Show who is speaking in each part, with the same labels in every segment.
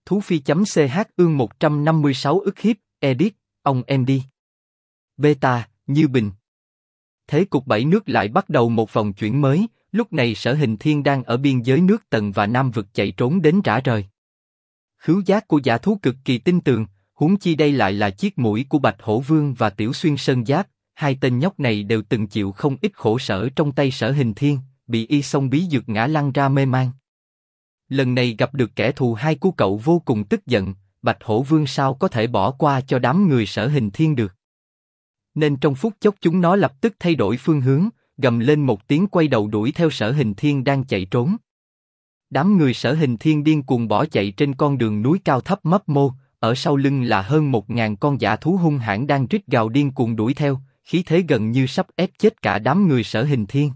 Speaker 1: Thú Phi.ch ương 156 ức hiếp, edit, ông em đi. Beta, Như Bình. Thế cục 7 nước lại bắt đầu một vòng chuyển mới, lúc này Sở Hình Thiên đang ở biên giới nước Tần và Nam vực chạy trốn đến rã rời. Khứu giác của dã thú cực kỳ tinh tường, huống chi đây lại là chiếc mũi của Bạch Hổ Vương và Tiểu Xuyên Sơn Giáp, hai tên nhóc này đều từng chịu không ít khổ sở trong tay Sở Hình Thiên, bị y xông bí dược ngã lăn ra mê man. Lần này gặp được kẻ thù hai của cậu vô cùng tức giận, Bạch Hổ Vương sao có thể bỏ qua cho đám người Sở Hình Thiên được. Nên trong phút chốc chúng nó lập tức thay đổi phương hướng, gầm lên một tiếng quay đầu đuổi theo Sở Hình Thiên đang chạy trốn. Đám người Sở Hình Thiên điên cuồng bỏ chạy trên con đường núi cao thấp mấp mô, ở sau lưng là hơn 1000 con dã thú hung hãn đang rít gào điên cuồng đuổi theo, khí thế gần như sắp ép chết cả đám người Sở Hình Thiên.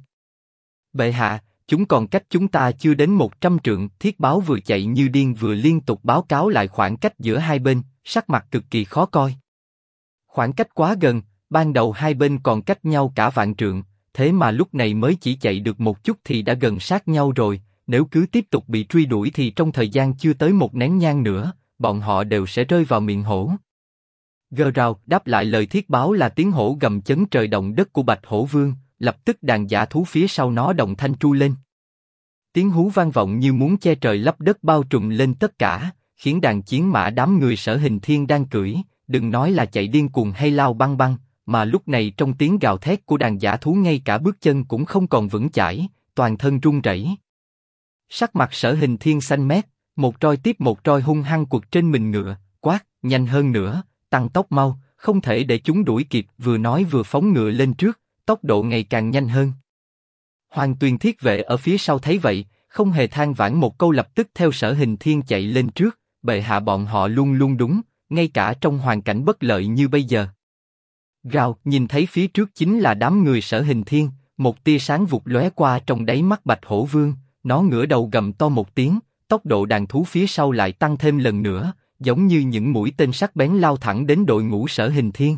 Speaker 1: Bệ hạ, chúng còn cách chúng ta chưa đến 100 trượng. Thiết Báo vừa chạy như điên vừa liên tục báo cáo lại khoảng cách giữa hai bên, sắc mặt cực kỳ khó coi. Khoảng cách quá gần, ban đầu hai bên còn cách nhau cả vạn trượng, thế mà lúc này mới chỉ chạy được một chút thì đã gần sát nhau rồi. Nếu cứ tiếp tục bị truy đuổi thì trong thời gian chưa tới một nén nhang nữa, bọn họ đều sẽ rơi vào miệng hổ. Gờ rào, đáp lại lời Thiết Báo là tiếng hổ gầm chấn trời động đất của Bạch Hổ Vương, lập tức đàn dã thú phía sau nó đồng thanh tru lên. Tiếng hú vang vọng như muốn che trời lấp đất bao trùm lên tất cả, khiến đàn chiến mã đám người Sở Hình Thiên đang cưỡi, đừng nói là chạy điên cuồng hay lao băng băng, mà lúc này trong tiếng gào thét của đàn dã thú ngay cả bước chân cũng không còn vững chãi, toàn thân run rẩy. Sắc mặt Sở Hình Thiên xanh mét, một roi tiếp một roi hung hăng quật trên mình ngựa, quát, nhanh hơn nữa, tăng tốc mau, không thể để chúng đuổi kịp. Vừa nói vừa phóng ngựa lên trước, tốc độ ngày càng nhanh hơn. Hoàng Tuyền Thiết Vệ ở phía sau thấy vậy, không hề than vãn một câu lập tức theo Sở Hình Thiên chạy lên trước, bệ hạ bọn họ luôn luôn đúng, ngay cả trong hoàn cảnh bất lợi như bây giờ. Rào, nhìn thấy phía trước chính là đám người Sở Hình Thiên, một tia sáng vụt lóe qua trong đáy mắt Bạch Hổ Vương, nó ngửa đầu gầm to một tiếng, tốc độ đàn thú phía sau lại tăng thêm lần nữa, giống như những mũi tên sắc bén lao thẳng đến đội ngũ Sở Hình Thiên.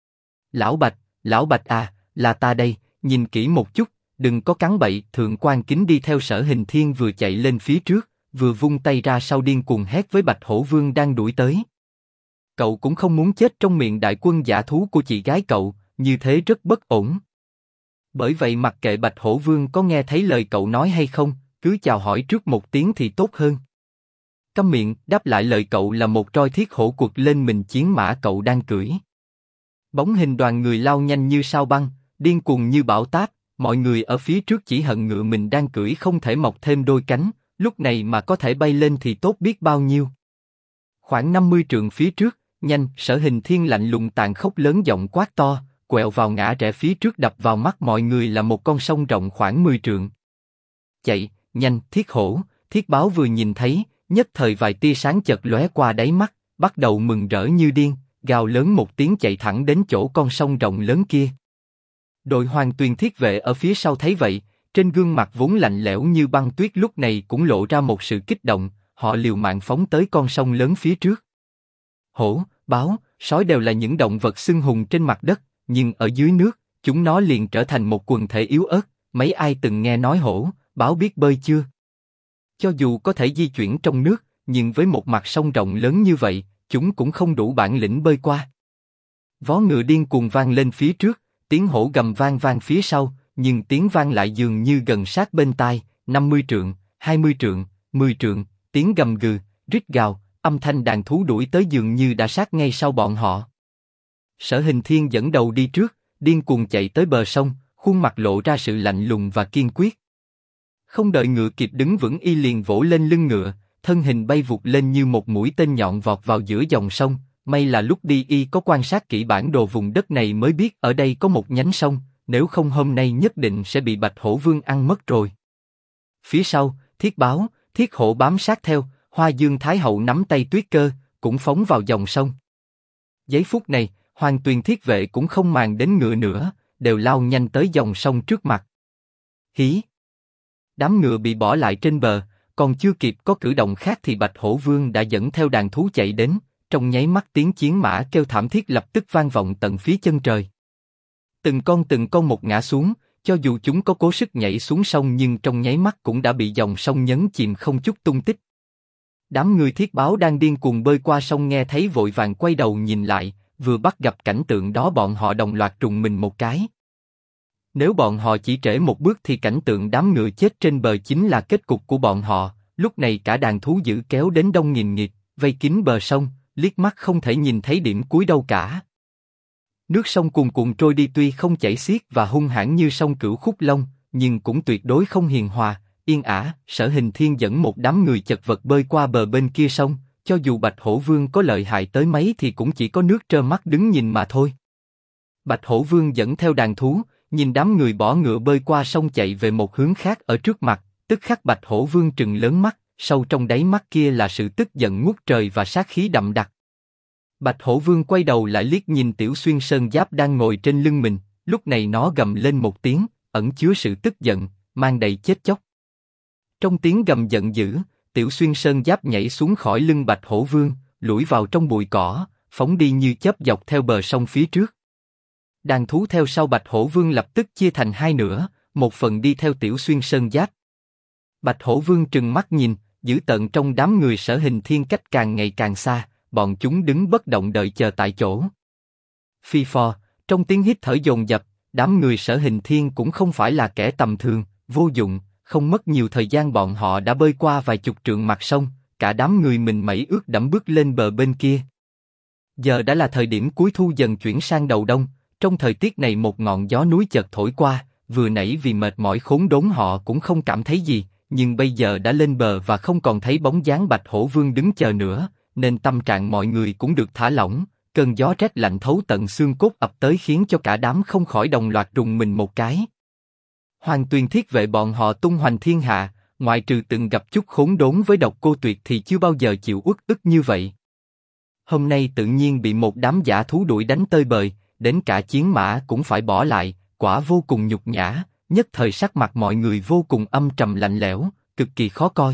Speaker 1: Lão Bạch à, là ta đây, nhìn kỹ một chút, đừng có cắn bậy. Thượng quan Kính đi theo Sở Hình Thiên vừa chạy lên phía trước, vừa vung tay ra sau điên cuồng hét với Bạch Hổ Vương đang đuổi tới. Cậu cũng không muốn chết trong miệng đại quân dã thú của chị gái cậu, như thế rất bất ổn. Bởi vậy mặc kệ Bạch Hổ Vương có nghe thấy lời cậu nói hay không, cứ chào hỏi trước một tiếng thì tốt hơn. Câm miệng, đáp lại lời cậu là một roi thiết hổ quật lên mình chiến mã cậu đang cưỡi. Bóng hình đoàn người lao nhanh như sao băng, điên cuồng như bão táp, mọi người ở phía trước chỉ hận ngựa mình đang cưỡi không thể mọc thêm đôi cánh, lúc này mà có thể bay lên thì tốt biết bao nhiêu. Khoảng 50 trượng phía trước, nhanh, Sở Hình Thiên lạnh lùng tàn khốc lớn giọng quát to, quẹo vào ngã rẽ phía trước đập vào mắt mọi người là một con sông rộng khoảng 10 trượng. Chạy, nhanh, Thiết Hổ, Thiết Báo vừa nhìn thấy, nhất thời vài tia sáng chợt lóe qua đáy mắt, bắt đầu mừng rỡ như điên, gào lớn một tiếng chạy thẳng đến chỗ con sông rộng lớn kia. Đội Hoàng Tuyền Thiết Vệ ở phía sau thấy vậy, trên gương mặt vốn lạnh lẽo như băng tuyết lúc này cũng lộ ra một sự kích động, họ liều mạng phóng tới con sông lớn phía trước. Hổ, báo, sói đều là những động vật xưng hùng trên mặt đất, nhưng ở dưới nước, chúng nó liền trở thành một quần thể yếu ớt. Mấy ai từng nghe nói hổ, báo biết bơi chưa? Cho dù có thể di chuyển trong nước, nhưng với một mặt sông rộng lớn như vậy, chúng cũng không đủ bản lĩnh bơi qua. Vó ngựa điên cuồng vang lên phía trước, tiếng hổ gầm vang vang phía sau, nhưng tiếng vang lại dường như gần sát bên tai. 50 trượng, 20 trượng, 10 trượng, tiếng gầm gừ, rít gào, âm thanh đàn thú đuổi tới dường như đã sát ngay sau bọn họ. Sở Hình Thiên dẫn đầu đi trước, điên cuồng chạy tới bờ sông, khuôn mặt lộ ra sự lạnh lùng và kiên quyết. Không đợi ngựa kịp đứng vững y liền vỗ lên lưng ngựa, thân hình bay vụt lên như một mũi tên nhọn vọt vào giữa dòng sông. May là lúc đi y có quan sát kỹ bản đồ vùng đất này mới biết ở đây có một nhánh sông, nếu không hôm nay nhất định sẽ bị Bạch Hổ Vương ăn mất rồi. Phía sau, Thiết Báo, Thiết Hổ bám sát theo, Hoa Dương Thái Hậu nắm tay Tuyết Cơ, cũng phóng vào dòng sông. Giây phút này, Hoàng Tuyền Thiết Vệ cũng không màng đến ngựa nữa, đều lao nhanh tới dòng sông trước mặt. Hí! Đám ngựa bị bỏ lại trên bờ, còn chưa kịp có cử động khác thì Bạch Hổ Vương đã dẫn theo đàn thú chạy đến, trong nháy mắt tiếng chiến mã kêu thảm thiết lập tức vang vọng tận phía chân trời. Từng con một ngã xuống, cho dù chúng có cố sức nhảy xuống sông nhưng trong nháy mắt cũng đã bị dòng sông nhấn chìm không chút tung tích. Đám người thiết báo đang điên cuồng bơi qua sông nghe thấy vội vàng quay đầu nhìn lại, vừa bắt gặp cảnh tượng đó bọn họ đồng loạt trùng mình một cái. Nếu bọn họ chỉ trễ một bước thì cảnh tượng đám ngựa chết trên bờ chính là kết cục của bọn họ. Lúc này cả đàn thú dữ kéo đến đông nghìn nghịt, vây kín bờ sông, liếc mắt không thể nhìn thấy điểm cuối đâu cả. Nước sông cuồn cuộn trôi đi tuy không chảy xiết và hung hãn như sông Cửu Khúc Long, nhưng cũng tuyệt đối không hiền hòa, yên ả. Sở Hình Thiên dẫn một đám người chật vật bơi qua bờ bên kia sông, cho dù Bạch Hổ Vương có lợi hại tới mấy thì cũng chỉ có nước trơ mắt đứng nhìn mà thôi. Bạch Hổ Vương dẫn theo đàn thú, nhìn đám người bỏ ngựa bơi qua sông chạy về một hướng khác ở trước mặt, tức khắc Bạch Hổ Vương trừng lớn mắt, sâu trong đáy mắt kia là sự tức giận ngút trời và sát khí đậm đặc. Bạch Hổ Vương quay đầu lại liếc nhìn Tiểu Xuyên Sơn Giáp đang ngồi trên lưng mình, lúc này nó gầm lên một tiếng, ẩn chứa sự tức giận, mang đầy chết chóc. Trong tiếng gầm giận dữ, Tiểu Xuyên Sơn Giáp nhảy xuống khỏi lưng Bạch Hổ Vương, lủi vào trong bụi cỏ, phóng đi như chớp dọc theo bờ sông phía trước. Đàn thú theo sau Bạch Hổ Vương lập tức chia thành hai nửa, một phần đi theo Tiểu Xuyên Sơn Giáp. Bạch Hổ Vương trừng mắt nhìn, dữ tợn trong đám người Sở Hình Thiên cách càng ngày càng xa, bọn chúng đứng bất động đợi chờ tại chỗ. Phi phò, trong tiếng hít thở dồn dập, đám người Sở Hình Thiên cũng không phải là kẻ tầm thường, vô dụng, không mất nhiều thời gian bọn họ đã bơi qua vài chục trượng mặt sông, cả đám người mình mẩy ướt đẫm bước lên bờ bên kia. Giờ đã là thời điểm cuối thu dần chuyển sang đầu đông, trong thời tiết này một ngọn gió núi chợt thổi qua, vừa nãy vì mệt mỏi khốn đốn họ cũng không cảm thấy gì, nhưng bây giờ đã lên bờ và không còn thấy bóng dáng Bạch Hổ Vương đứng chờ nữa, nên tâm trạng mọi người cũng được thả lỏng. Cơn gió rét lạnh thấu tận xương cốt ập tới khiến cho cả đám không khỏi đồng loạt rùng mình một cái. Hoàng Tuyền Thiết Vệ bọn họ tung hoành thiên hạ, ngoại trừ từng gặp chút khốn đốn với Độc Cô Tuyệt thì chưa bao giờ chịu uất ức như vậy. Hôm nay tự nhiên bị một đám dã thú đuổi đánh tơi bời, đến cả chiến mã cũng phải bỏ lại, quả vô cùng nhục nhã. Nhất thời sắc mặt mọi người vô cùng âm trầm lạnh lẽo, cực kỳ khó coi.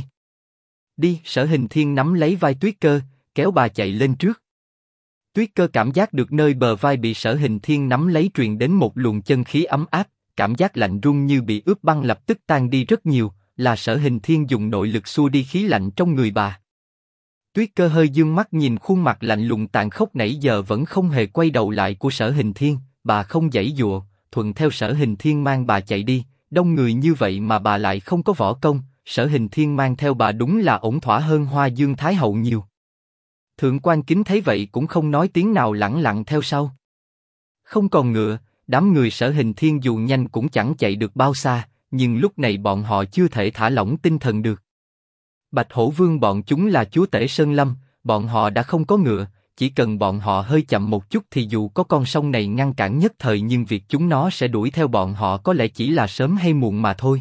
Speaker 1: Đi, Sở Hình Thiên nắm lấy vai Tuyết Cơ, kéo bà chạy lên trước. Tuyết Cơ cảm giác được nơi bờ vai bị Sở Hình Thiên nắm lấy truyền đến một luồng chân khí ấm áp, cảm giác lạnh run như bị ướp băng lập tức tan đi rất nhiều, là Sở Hình Thiên dùng nội lực xua đi khí lạnh trong người bà. Tuyết Cơ hơi dương mắt nhìn khuôn mặt lạnh lùng tàn khốc nãy giờ vẫn không hề quay đầu lại của Sở Hình Thiên, bà không giãy giụa, thuận theo Sở Hình Thiên mang bà chạy đi. Đông người như vậy mà bà lại không có võ công, Sở Hình Thiên mang theo bà đúng là ổn thỏa hơn Hoa Dương Thái hậu nhiều. Thượng quan Kính thấy vậy cũng không nói tiếng nào, lẳng lặng theo sau. Không còn ngựa, đám người Sở Hình Thiên dù nhanh cũng chẳng chạy được bao xa, nhưng lúc này bọn họ chưa thể thả lỏng tinh thần được. Bạch Hổ Vương bọn chúng là chúa tể Sơn Lâm, bọn họ đã không có ngựa, chỉ cần bọn họ hơi chậm một chút thì dù có con sông này ngăn cản nhất thời nhưng việc chúng nó sẽ đuổi theo bọn họ có lẽ chỉ là sớm hay muộn mà thôi.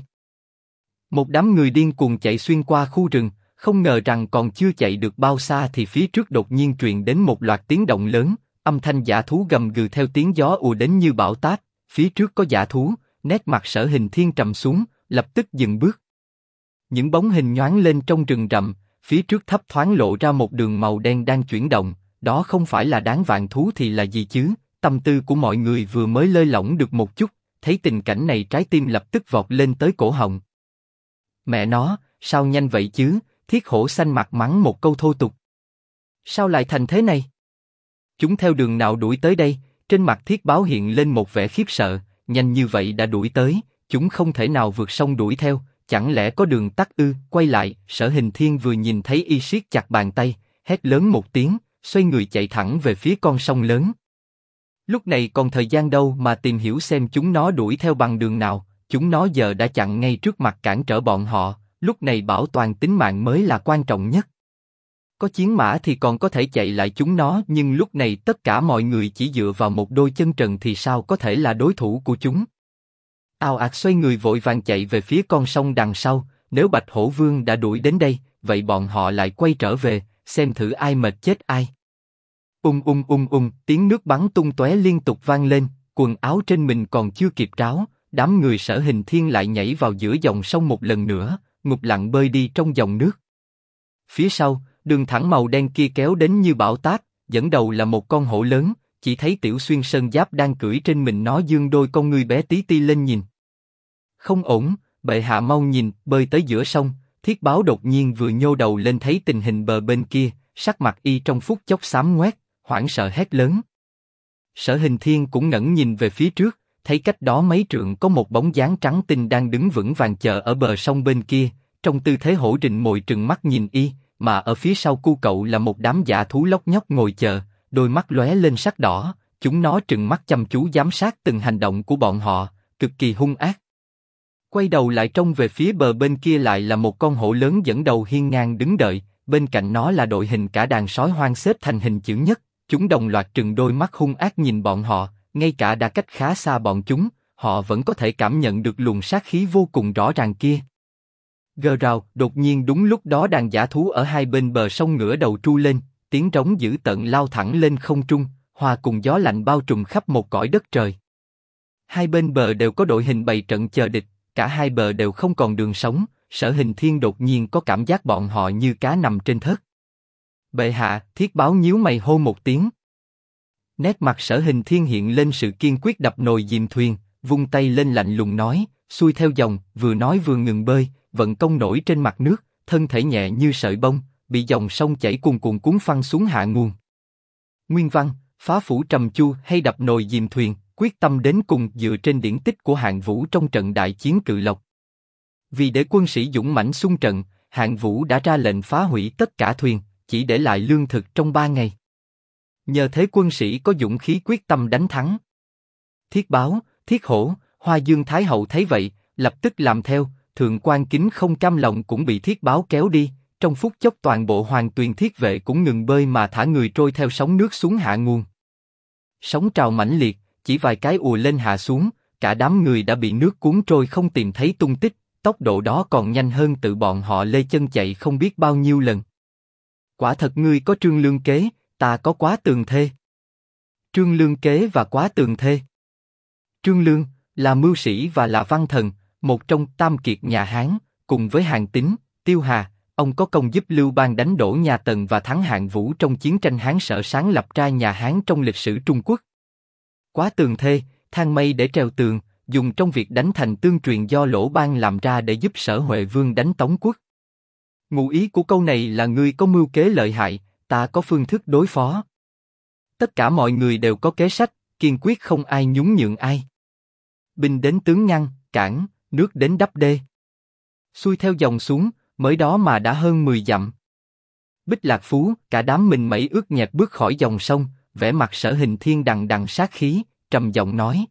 Speaker 1: Một đám người điên cuồng chạy xuyên qua khu rừng, không ngờ rằng còn chưa chạy được bao xa thì phía trước đột nhiên truyền đến một loạt tiếng động lớn, âm thanh dã thú gầm gừ theo tiếng gió ùa đến như bão táp. Phía trước có dã thú, nét mặt Sở Hình Thiên trầm xuống, lập tức dừng bước. Những bóng hình nhoáng lên trong rừng rậm, phía trước thấp thoáng lộ ra một đường màu đen đang chuyển động. Đó không phải là đám vạn thú thì là gì chứ? Tâm tư của mọi người vừa mới lơi lỏng được một chút, thấy tình cảnh này trái tim lập tức vọt lên tới cổ họng. Mẹ nó, sao nhanh vậy chứ? Thiết Hổ xanh mặt mắng một câu thô tục. Sao lại thành thế này? Chúng theo đường nào đuổi tới đây? Trên mặt Thiết Báo hiện lên một vẻ khiếp sợ, nhanh như vậy đã đuổi tới, chúng không thể nào vượt sông đuổi theo, chẳng lẽ có đường tắt ư? Quay lại, Sở Hình Thiên vừa nhìn thấy y siết chặt bàn tay, hét lớn một tiếng, xoay người chạy thẳng về phía con sông lớn. Lúc này còn thời gian đâu mà tìm hiểu xem chúng nó đuổi theo bằng đường nào, chúng nó giờ đã chặn ngay trước mặt cản trở bọn họ, lúc này bảo toàn tính mạng mới là quan trọng nhất. Có chiến mã thì còn có thể chạy lại chúng nó, nhưng lúc này tất cả mọi người chỉ dựa vào một đôi chân trần thì sao có thể là đối thủ của chúng. Ào ạt xoay người vội vàng chạy về phía con sông đằng sau, nếu Bạch Hổ Vương đã đuổi đến đây, vậy bọn họ lại quay trở về, xem thử ai mệt chết ai. Tiếng nước bắn tung tóe liên tục vang lên, quần áo trên mình còn chưa kịp ráo, đám người Sở Hình Thiên lại nhảy vào giữa dòng sông một lần nữa, ngục lặng bơi đi trong dòng nước. Phía sau, đường thẳng màu đen kia kéo đến như bão táp, dẫn đầu là một con hổ lớn, chỉ thấy Tiểu Xuyên Sơn Giáp đang cưỡi trên mình nó dương đôi con ngươi bé tí ti lên nhìn. Không ổn, bệ hạ mau nhìn, bơi tới giữa sông, Thiết Báo đột nhiên vừa nhô đầu lên thấy tình hình bờ bên kia, sắc mặt y trong phút chốc xám ngoét, hoảng sợ hét lớn. Sở Hình Thiên cũng ngẩng nhìn về phía trước, thấy cách đó mấy trượng có một bóng dáng trắng tinh đang đứng vững vàng chờ ở bờ sông bên kia, trong tư thế hổ rình mồi trừng mắt nhìn y, mà ở phía sau cu cậu là một đám dã thú lóc nhóc ngồi chờ, đôi mắt lóe lên sắc đỏ, chúng nó trừng mắt chăm chú giám sát từng hành động của bọn họ, cực kỳ hung ác. Quay đầu lại trông về phía bờ bên kia lại là một con hổ lớn dẫn đầu hiên ngang đứng đợi, bên cạnh nó là đội hình cả đàn sói hoang xếp thành hình chữ nhất, chúng đồng loạt trừng đôi mắt hung ác nhìn bọn họ, ngay cả đã cách khá xa bọn chúng, họ vẫn có thể cảm nhận được luồng sát khí vô cùng rõ ràng kia. Gờ rào, đột nhiên đúng lúc đó đàn dã thú ở hai bên bờ sông ngửa đầu tru lên, tiếng trống dữ tợn lao thẳng lên không trung, hòa cùng gió lạnh bao trùm khắp một cõi đất trời. Hai bên bờ đều có đội hình bày trận chờ địch, cả hai bờ đều không còn đường sống, Sở Hình Thiên đột nhiên có cảm giác bọn họ như cá nằm trên thớt. Bệ hạ, Thiết Báo nhíu mày hô một tiếng. Nét mặt Sở Hình Thiên hiện lên sự kiên quyết đập nồi dìm thuyền, vung tay lên lạnh lùng nói, xuôi theo dòng, vừa nói vừa ngừng bơi, vận công nổi trên mặt nước, thân thể nhẹ như sợi bông, bị dòng sông chảy cuồn cuộn cuốn phăng xuống hạ nguồn. Nguyên văn, phá phủ trầm chu hay đập nồi dìm thuyền, quyết tâm đến cùng dựa trên điển tích của Hạng Vũ trong trận đại chiến Cự Lộc. Vì để quân sĩ dũng mãnh xung trận, Hạng Vũ đã ra lệnh phá hủy tất cả thuyền, chỉ để lại lương thực trong 3 ngày. Nhờ thế quân sĩ có dũng khí quyết tâm đánh thắng. Thiết Báo, Thiết Hổ, Hoa Dương Thái Hậu thấy vậy, lập tức làm theo, Thượng quan Kính không cam lòng cũng bị Thiết Báo kéo đi, trong phút chốc toàn bộ Hoàng Tuyền thiết vệ cũng ngừng bơi mà thả người trôi theo sóng nước xuống hạ nguồn. Sóng trào mãnh liệt, chỉ vài cái ùa lên hạ xuống, cả đám người đã bị nước cuốn trôi không tìm thấy tung tích, tốc độ đó còn nhanh hơn tự bọn họ lê chân chạy không biết bao nhiêu lần. Quả thật ngươi có Trương Lương kế, ta có Quá Tường thê. Trương Lương kế và Quá Tường thê. Trương Lương là mưu sĩ và là văn thần, một trong tam kiệt nhà Hán, cùng với Hàn Tín, Tiêu Hà, ông có công giúp Lưu Bang đánh đổ nhà Tần và thắng Hạng Vũ trong chiến tranh Hán Sở sáng lập ra nhà Hán trong lịch sử Trung Quốc. Quá Tường thê, thang mây để treo tường, dùng trong việc đánh thành tương truyền do Lỗ Bang làm ra để giúp Sở Huệ Vương đánh Tống Quốc. Ngụ ý của câu này là ngươi có mưu kế lợi hại, ta có phương thức đối phó. Tất cả mọi người đều có kế sách, kiên quyết không ai nhún nhường ai. Binh đến tướng ngăn, cản, nước đến đắp đê. Xuôi theo dòng xuống, mới đó mà đã hơn 10 dặm. Bích Lạc Phú, cả đám mình mẩy ướt nhẹp bước khỏi dòng sông, vẻ mặt Sở Hình Thiên đằng đằng sát khí, trầm giọng nói.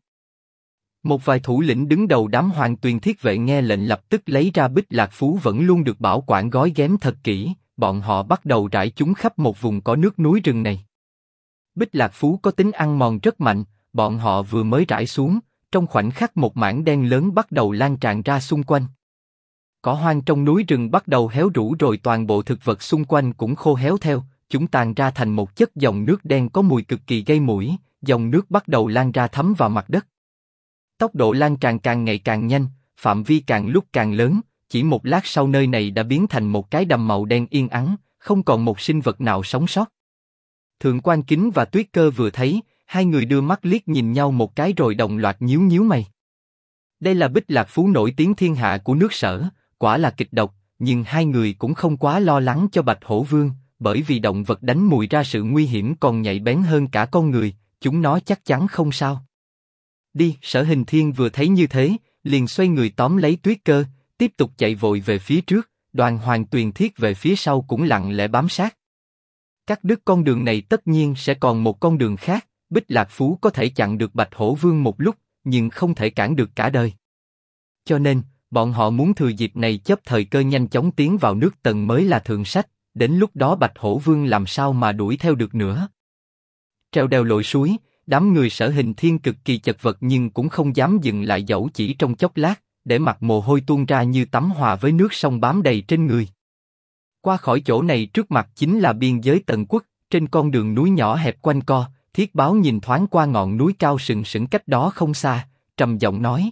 Speaker 1: Một vài thủ lĩnh đứng đầu đám Hoàng Tuyền thiết vệ nghe lệnh lập tức lấy ra Bích Lạc Phú vẫn luôn được bảo quản gói ghém thật kỹ, bọn họ bắt đầu rải chúng khắp một vùng có nước núi rừng này. Bích Lạc Phú có tính ăn mòn rất mạnh, bọn họ vừa mới rải xuống, trong khoảnh khắc một mảng đen lớn bắt đầu lan tràn ra xung quanh. Cỏ hoang trong núi rừng bắt đầu héo rũ rồi toàn bộ thực vật xung quanh cũng khô héo theo, chúng tàn ra thành một chất dòng nước đen có mùi cực kỳ gây mũi, dòng nước bắt đầu lan ra thấm vào mặt đất. Tốc độ lan tràn càng ngày càng nhanh, phạm vi càng lúc càng lớn, chỉ một lát sau nơi này đã biến thành một cái đầm màu đen yên ắng, không còn một sinh vật nào sống sót. Thượng quan Kính và Tuyết Cơ vừa thấy, hai người đưa mắt liếc nhìn nhau một cái rồi đồng loạt nhíu nhíu mày. Đây là Bích Lạc Phú nổi tiếng thiên hạ của nước Sở, quả là kịch độc, nhưng hai người cũng không quá lo lắng cho Bạch Hổ Vương, bởi vì động vật đánh mùi ra sự nguy hiểm còn nhạy bén hơn cả con người, chúng nó chắc chắn không sao. Đi, Sở Hình Thiên vừa thấy như thế, liền xoay người tóm lấy Tuyết Cơ, tiếp tục chạy vội về phía trước, đoàn Hoàng Tuyền thiết về phía sau cũng lặng lẽ bám sát. Cắt đứt con đường này tất nhiên sẽ còn một con đường khác, Bích Lạc Phú có thể chặn được Bạch Hổ Vương một lúc, nhưng không thể cản được cả đời. Cho nên, bọn họ muốn thừa dịp này chớp thời cơ nhanh chóng tiến vào nước Tần mới là thượng sách, đến lúc đó Bạch Hổ Vương làm sao mà đuổi theo được nữa. Trèo đèo lội suối, đám người Sở Hình Thiên cực kỳ chật vật nhưng cũng không dám dừng lại dẫu chỉ trong chốc lát, để mặt mồ hôi tuôn ra như tắm hòa với nước sông bám đầy trên người. Qua khỏi chỗ này trước mặt chính là biên giới Tần Quốc, trên con đường núi nhỏ hẹp quanh co, Thiết Báo nhìn thoáng qua ngọn núi cao sừng sững cách đó không xa, trầm giọng nói.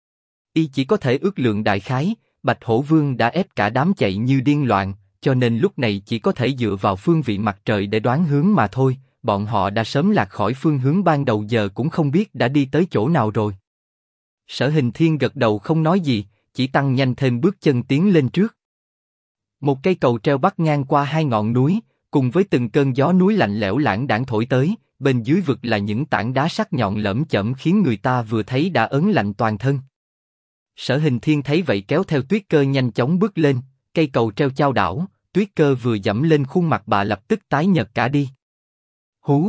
Speaker 1: Y chỉ có thể ước lượng đại khái, Bạch Hổ Vương đã ép cả đám chạy như điên loạn, cho nên lúc này chỉ có thể dựa vào phương vị mặt trời để đoán hướng mà thôi, bọn họ đã sớm lạc khỏi phương hướng ban đầu giờ cũng không biết đã đi tới chỗ nào rồi. Sở Hình Thiên gật đầu không nói gì, chỉ tăng nhanh thêm bước chân tiến lên trước. Một cây cầu treo bắc ngang qua hai ngọn núi, cùng với từng cơn gió núi lạnh lẽo lãng đãng thổi tới, bên dưới vực là những tảng đá sắc nhọn lởm chởm khiến người ta vừa thấy đã ớn lạnh toàn thân. Sở Hình Thiên thấy vậy kéo theo Tuyết Cơ nhanh chóng bước lên, cây cầu treo chao đảo, Tuyết Cơ vừa dẫm lên khuôn mặt bà lập tức tái nhợt cả đi. Hú!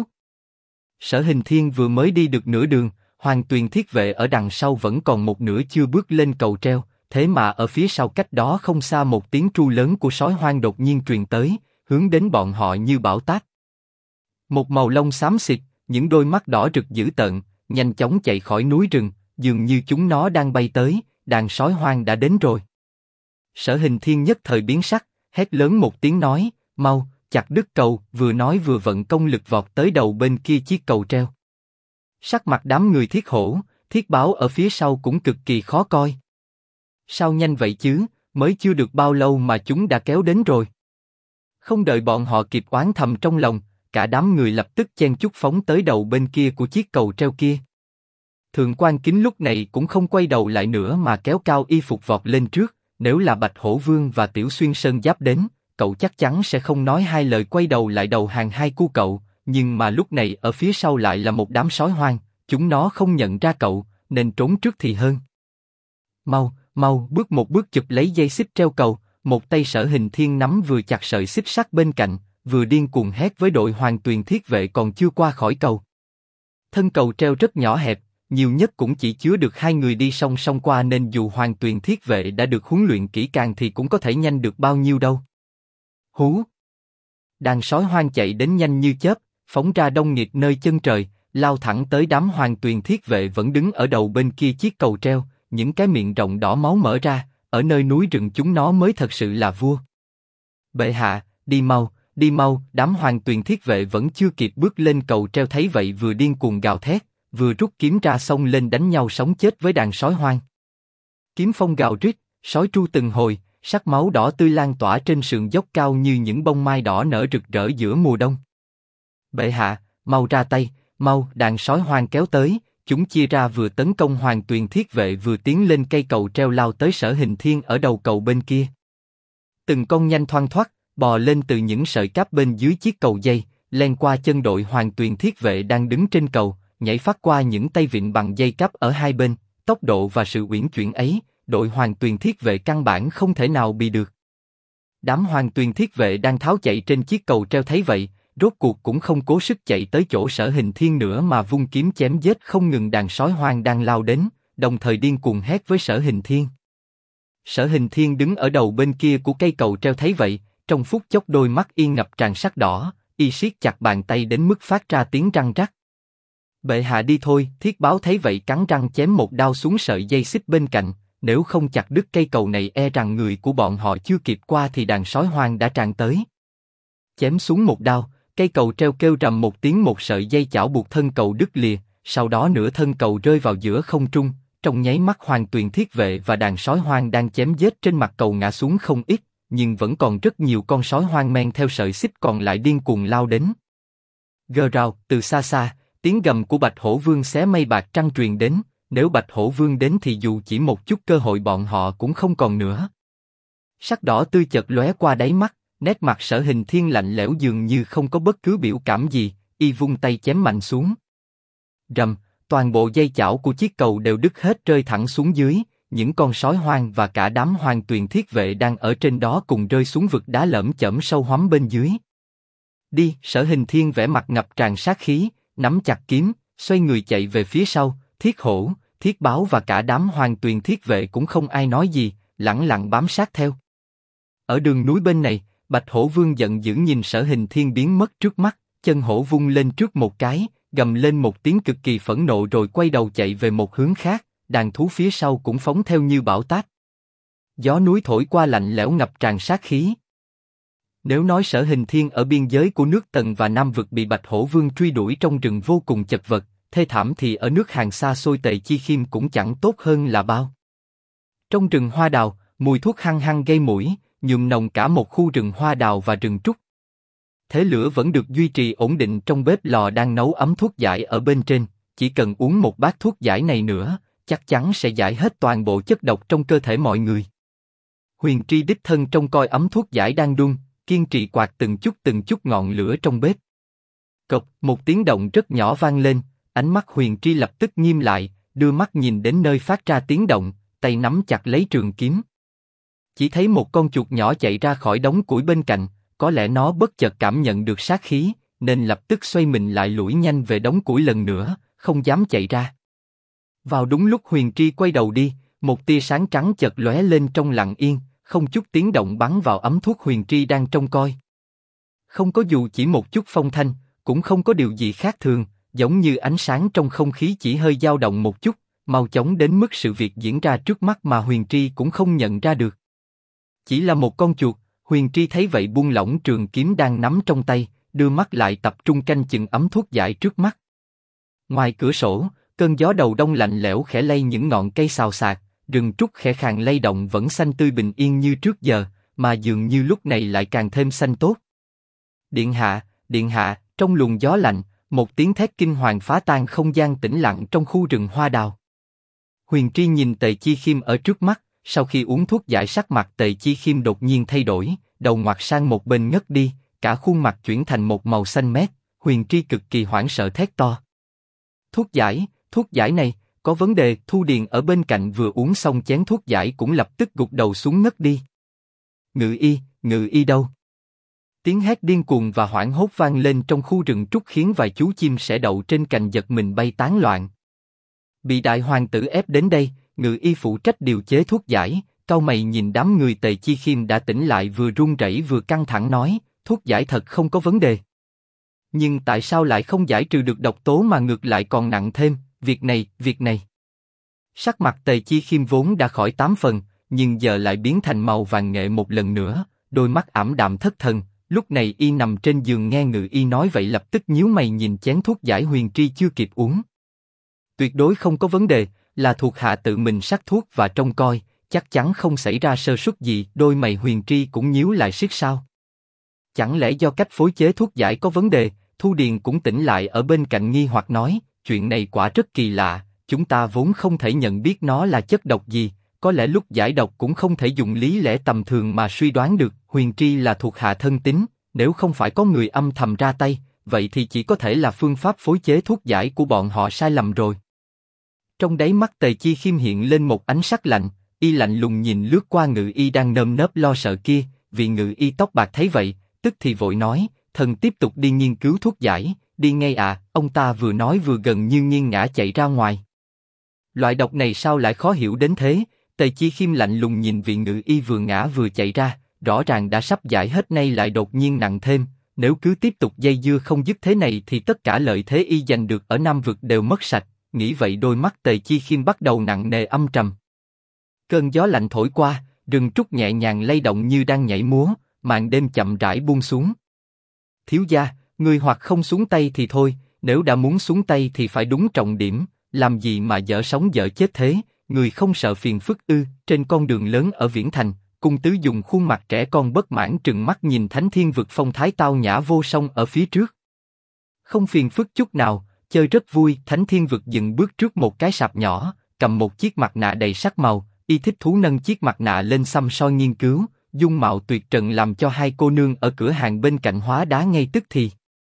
Speaker 1: Sở Hình Thiên vừa mới đi được nửa đường, Hoàng Tuyền Thiết Vệ ở đằng sau vẫn còn một nửa chưa bước lên cầu treo, thế mà ở phía sau cách đó không xa một tiếng tru lớn của sói hoang đột nhiên truyền tới, hướng đến bọn họ như bão táp. Một màu lông xám xịt, những đôi mắt đỏ rực dữ tợn, nhanh chóng chạy khỏi núi rừng, dường như chúng nó đang bay tới, đàn sói hoang đã đến rồi. Sở Hình Thiên nhất thời biến sắc, hét lớn một tiếng nói, mau, chặt đứt cầu, vừa nói vừa vận công lực vọt tới đầu bên kia chiếc cầu treo. Sắc mặt đám người Thiết Hổ, Thiết Báo ở phía sau cũng cực kỳ khó coi. Sao nhanh vậy chứ, mới chưa được bao lâu mà chúng đã kéo đến rồi. Không đợi bọn họ kịp oán thầm trong lòng, cả đám người lập tức chen chúc phóng tới đầu bên kia của chiếc cầu treo kia. Thượng quan Kính lúc này cũng không quay đầu lại nữa mà kéo cao y phục vọt lên trước, nếu là Bạch Hổ Vương và Tiểu Xuyên Sơn Giáp đến, cậu chắc chắn sẽ không nói hai lời quay đầu lại đầu hàng hai cu cậu, nhưng mà lúc này ở phía sau lại là một đám sói hoang, chúng nó không nhận ra cậu, nên trốn trước thì hơn. Mau, mau, bước một bước chụp lấy dây xích treo cầu, một tay Sở Hình Thiên nắm vừa chặt sợi xích sắt bên cạnh, vừa điên cuồng hét với đội Hoàng Tuyền Thiết Vệ còn chưa qua khỏi cầu. Thân cầu treo rất nhỏ hẹp, nhiều nhất cũng chỉ chứa được hai người đi song song qua nên dù Hoàng Tuyền Thiết Vệ đã được huấn luyện kỹ càng thì cũng có thể nhanh được bao nhiêu đâu. Hú! Đàn sói hoang chạy đến nhanh như chớp, phóng ra đông nghịt nơi chân trời, lao thẳng tới đám Hoàng Tuyền Thiết Vệ vẫn đứng ở đầu bên kia chiếc cầu treo, những cái miệng rộng đỏ máu mở ra, ở nơi núi rừng chúng nó mới thật sự là vua. Bệ hạ, đi mau, đám Hoàng Tuyền Thiết Vệ vẫn chưa kịp bước lên cầu treo thấy vậy vừa điên cuồng gào thét, vừa rút kiếm ra xông lên đánh nhau sống chết với đàn sói hoang. Kiếm phong gào rít, sói tru từng hồi, sắc máu đỏ tươi lan tỏa trên sườn dốc cao như những bông mai đỏ nở rực rỡ giữa mùa đông. Bệ hạ, mau ra tay, mau, đàn sói hoang kéo tới, chúng chia ra vừa tấn công Hoàng Tuyền Thiết Vệ vừa tiến lên cây cầu treo lao tới Sở Hình Thiên ở đầu cầu bên kia. Từng con nhanh thoăn thoắt, bò lên từ những sợi cáp bên dưới chiếc cầu dây, len qua chân đội Hoàng Tuyền Thiết Vệ đang đứng trên cầu, nhảy phát qua những tay vịn bằng dây cáp ở hai bên, tốc độ và sự uyển chuyển ấy, đội Hoàng Tuyền Thiết Vệ căn bản không thể nào bị được. Đám Hoàng Tuyền Thiết Vệ đang tháo chạy trên chiếc cầu treo thấy vậy, rốt cuộc cũng không cố sức chạy tới chỗ Sở Hình Thiên nữa mà vung kiếm chém giết không ngừng đàn sói hoang đang lao đến, đồng thời điên cuồng hét với Sở Hình Thiên. Sở Hình Thiên đứng ở đầu bên kia của cây cầu treo thấy vậy, trong phút chốc đôi mắt yên ngập tràn sắc đỏ, y siết chặt bàn tay đến mức phát ra tiếng răng rắc. Bệ hạ đi thôi, Thiết Báo thấy vậy cắn răng chém một đao xuống sợi dây xích bên cạnh, nếu không chặt đứt cây cầu này e rằng người của bọn họ chưa kịp qua thì đàn sói hoang đã tràn tới. Chém xuống một đao, cây cầu treo kêu rầm một tiếng, một sợi dây chảo buộc thân cầu đứt lìa, sau đó nửa thân cầu rơi vào giữa không trung, trong nháy mắt Hoàng Tuyền Thiết Vệ và đàn sói hoang đang chém giết trên mặt cầu ngã xuống không ít, nhưng vẫn còn rất nhiều con sói hoang men theo sợi xích còn lại điên cuồng lao đến. Gờ rào, từ xa xa, tiếng gầm của Bạch Hổ Vương xé mây bạc trăng truyền đến, nếu Bạch Hổ Vương đến thì dù chỉ một chút cơ hội bọn họ cũng không còn nữa. Sắc đỏ tươi chợt lóe qua đáy mắt, nét mặt Sở Hình Thiên lạnh lẽo dường như không có bất cứ biểu cảm gì, y vung tay chém mạnh xuống. Rầm, toàn bộ dây chảo của chiếc cầu đều đứt hết rơi thẳng xuống dưới, những con sói hoang và cả đám Hoàng Tuyền Thiết Vệ đang ở trên đó cùng rơi xuống vực đá lởm chởm sâu hoắm bên dưới. Đi, Sở Hình Thiên vẻ mặt ngập tràn sát khí, nắm chặt kiếm, xoay người chạy về phía sau, Thiết Hổ, Thiết Báo và cả đám Hoàng Tuyền Thiết Vệ cũng không ai nói gì, lẳng lặng bám sát theo. Ở đường núi bên này, Bạch Hổ Vương giận dữ nhìn Sở Hình Thiên biến mất trước mắt, chân hổ vung lên trước một cái, gầm lên một tiếng cực kỳ phẫn nộ rồi quay đầu chạy về một hướng khác, đàn thú phía sau cũng phóng theo như bão táp. Gió núi thổi qua lạnh lẽo ngập tràn sát khí. Nếu nói Sở Hình Thiên ở biên giới của nước Tần và Nam Vực bị Bạch Hổ Vương truy đuổi trong rừng vô cùng chật vật, thê thảm thì ở nước Hàn xa xôi Tề Chi Khiêm cũng chẳng tốt hơn là bao. Trong rừng hoa đào, mùi thuốc hăng hăng gây mũi, nhuộm nồng cả một khu rừng hoa đào và rừng trúc. Thế lửa vẫn được duy trì ổn định trong bếp lò đang nấu ấm thuốc giải ở bên trên, chỉ cần uống một bát thuốc giải này nữa, chắc chắn sẽ giải hết toàn bộ chất độc trong cơ thể mọi người. Huyền Tri đích thân trông coi ấm thuốc giải đang đun, kiên trì quạt từng chút ngọn lửa trong bếp. Cộc, một tiếng động rất nhỏ vang lên, ánh mắt Huyền Tri lập tức nghiêm lại, đưa mắt nhìn đến nơi phát ra tiếng động, tay nắm chặt lấy trường kiếm. Chỉ thấy một con chuột nhỏ chạy ra khỏi đống củi bên cạnh, có lẽ nó bất chợt cảm nhận được sát khí, nên lập tức xoay mình lại lủi nhanh về đống củi lần nữa, không dám chạy ra. Vào đúng lúc Huyền Tri quay đầu đi, một tia sáng trắng chợt lóe lên trong lặng yên, không chút tiếng động bắn vào ấm thuốc Huyền Tri đang trông coi. Không có dù chỉ một chút phong thanh, cũng không có điều gì khác thường, giống như ánh sáng trong không khí chỉ hơi dao động một chút, mau chóng đến mức sự việc diễn ra trước mắt mà Huyền Tri cũng không nhận ra được. Chỉ là một con chuột, Huyền Tri thấy vậy buông lỏng trường kiếm đang nắm trong tay, đưa mắt lại tập trung canh chừng ấm thuốc giải trước mắt. Ngoài cửa sổ, cơn gió đầu đông lạnh lẽo khẽ lay những ngọn cây xào xạc, rừng trúc khẽ khàng lay động vẫn xanh tươi bình yên như trước giờ, mà dường như lúc này lại càng thêm xanh tốt. Điện hạ, trong luồng gió lạnh, một tiếng thét kinh hoàng phá tan không gian tĩnh lặng trong khu rừng hoa đào. Huyền Tri nhìn Tề Chi Khiêm ở trước mắt, sau khi uống thuốc giải sắc mặt Tề Chi Khiêm đột nhiên thay đổi, đầu ngoặt sang một bên ngất đi, cả khuôn mặt chuyển thành một màu xanh mét. Huyền Tri cực kỳ hoảng sợ thét to: thuốc giải này, có vấn đề. Thu Điền ở bên cạnh vừa uống xong chén thuốc giải cũng lập tức gục đầu xuống ngất đi. Ngự y đâu? Tiếng hét điên cuồng và hoảng hốt vang lên trong khu rừng trúc khiến vài chú chim sẻ đậu trên cành giật mình bay tán loạn. Bị đại hoàng tử ép đến đây, ngự y phụ trách điều chế thuốc giải, cau mày nhìn đám người. Tề Chi Khiêm đã tỉnh lại vừa run rẩy vừa căng thẳng nói, thuốc giải thật không có vấn đề. Nhưng tại sao lại không giải trừ được độc tố mà ngược lại còn nặng thêm, việc này. Sắc mặt Tề Chi Khiêm vốn đã khỏi 8 phần, nhưng giờ lại biến thành màu vàng nghệ một lần nữa, đôi mắt ảm đạm thất thần. Lúc này y nằm trên giường nghe ngự y nói vậy lập tức nhíu mày nhìn chén thuốc giải Huyền Tri chưa kịp uống. Tuyệt đối không có vấn đề, là thuộc hạ tự mình sắc thuốc và trông coi, chắc chắn không xảy ra sơ suất gì. Đôi mày Huyền Tri cũng nhíu lại siết sao. Chẳng lẽ do cách phối chế thuốc giải có vấn đề? Thu Điền cũng tỉnh lại ở bên cạnh nghi hoặc nói, chuyện này quả rất kỳ lạ, chúng ta vốn không thể nhận biết nó là chất độc gì, có lẽ lúc giải độc cũng không thể dùng lý lẽ tầm thường mà suy đoán được. Huyền Tri là thuộc hạ thân tín, nếu không phải có người âm thầm ra tay, vậy thì chỉ có thể là phương pháp phối chế thuốc giải của bọn họ sai lầm rồi. Trong đáy mắt Tề Chi Khiêm hiện lên một ánh sắc lạnh, y lạnh lùng nhìn lướt qua ngự y đang nơm nớp lo sợ kia, vì ngự y tóc bạc thấy vậy, tức thì vội nói, thần tiếp tục đi nghiên cứu thuốc giải, đi ngay à. Ông ta vừa nói vừa gần như nghiêng ngã chạy ra ngoài. Loại độc này sao lại khó hiểu đến thế? Tề Chi Khiêm lạnh lùng nhìn vị ngự y vừa ngã vừa chạy ra, rõ ràng đã sắp giải hết nay lại đột nhiên nặng thêm, nếu cứ tiếp tục dây dưa không dứt thế này thì tất cả lợi thế y giành được ở Nam Vực đều mất sạch. Nghĩ vậy đôi mắt Tề Chi Khiêm bắt đầu nặng nề âm trầm. Cơn gió lạnh thổi qua, rừng trúc nhẹ nhàng lay động như đang nhảy múa, màn đêm chậm rãi buông xuống. Thiếu gia, người hoặc không xuống tay thì thôi, nếu đã muốn xuống tay thì phải đúng trọng điểm, làm gì mà dở sống dở chết thế, người không sợ phiền phức ư? Trên con đường lớn ở Viễn Thành, cung tứ dùng khuôn mặt trẻ con bất mãn trừng mắt nhìn Thánh Thiên Vực phong thái tao nhã vô song ở phía trước. Không phiền phức chút nào, chơi rất vui. Thánh Thiên Vực dừng bước trước một cái sạp nhỏ, cầm một chiếc mặt nạ đầy sắc màu, y thích thú nâng chiếc mặt nạ lên xăm soi nghiên cứu, dung mạo tuyệt trần làm cho hai cô nương ở cửa hàng bên cạnh hóa đá ngay tức thì.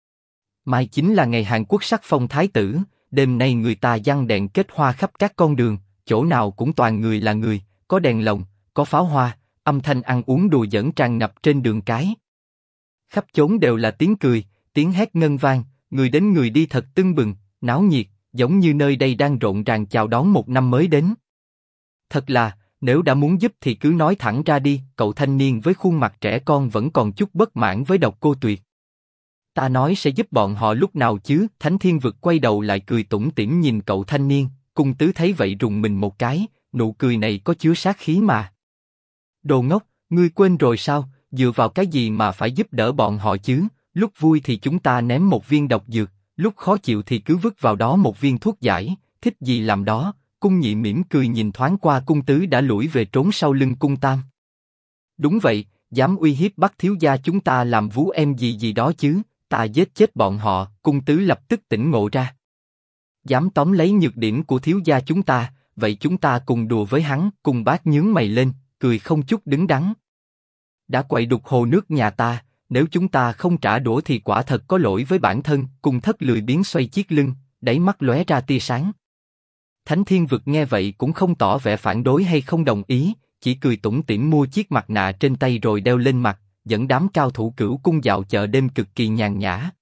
Speaker 1: Mai chính là ngày Hàn Quốc sắc phong thái tử, đêm nay người ta giăng đèn kết hoa khắp các con đường, chỗ nào cũng toàn người là người, có đèn lồng, có pháo hoa, âm thanh ăn uống đùa giỡn tràn ngập trên đường cái. Khắp chốn đều là tiếng cười, tiếng hét ngân vang, người đến người đi thật tưng bừng, náo nhiệt, giống như nơi đây đang rộn ràng chào đón một năm mới đến. Thật là, nếu đã muốn giúp thì cứ nói thẳng ra đi. Cậu thanh niên với khuôn mặt trẻ con vẫn còn chút bất mãn với Độc Cô Tuyệt. Ta nói sẽ giúp bọn họ lúc nào chứ? Thánh Thiên Vực quay đầu lại cười tủm tỉm nhìn cậu thanh niên, cung tứ thấy vậy rùng mình một cái, nụ cười này có chứa sát khí mà. Đồ ngốc, ngươi quên rồi sao? Dựa vào cái gì mà phải giúp đỡ bọn họ chứ? Lúc vui thì chúng ta ném một viên độc dược, lúc khó chịu thì cứ vứt vào đó một viên thuốc giải, thích gì làm đó. Cung Nhị mỉm cười nhìn thoáng qua cung tứ đã lủi về trốn sau lưng cung tam. Đúng vậy, dám uy hiếp bắt thiếu gia chúng ta làm vú em gì đó chứ? Ta giết chết bọn họ. Cung tứ lập tức tỉnh ngộ ra. Dám tóm lấy nhược điểm của thiếu gia chúng ta, vậy chúng ta cùng đùa với hắn. Cung bác nhướng mày lên, cười không chút đứng đắn. Đã quậy đục hồ nước nhà ta, nếu chúng ta không trả đũa thì quả thật có lỗi với bản thân. Cung Thất lười biếng xoay chiếc lưng, đáy mắt lóe ra tia sáng. Thánh Thiên Vực nghe vậy cũng không tỏ vẻ phản đối hay không đồng ý, chỉ cười tủm tỉm mua chiếc mặt nạ trên tay rồi đeo lên mặt, dẫn đám cao thủ Cửu Cung dạo chợ đêm cực kỳ nhàn nhã.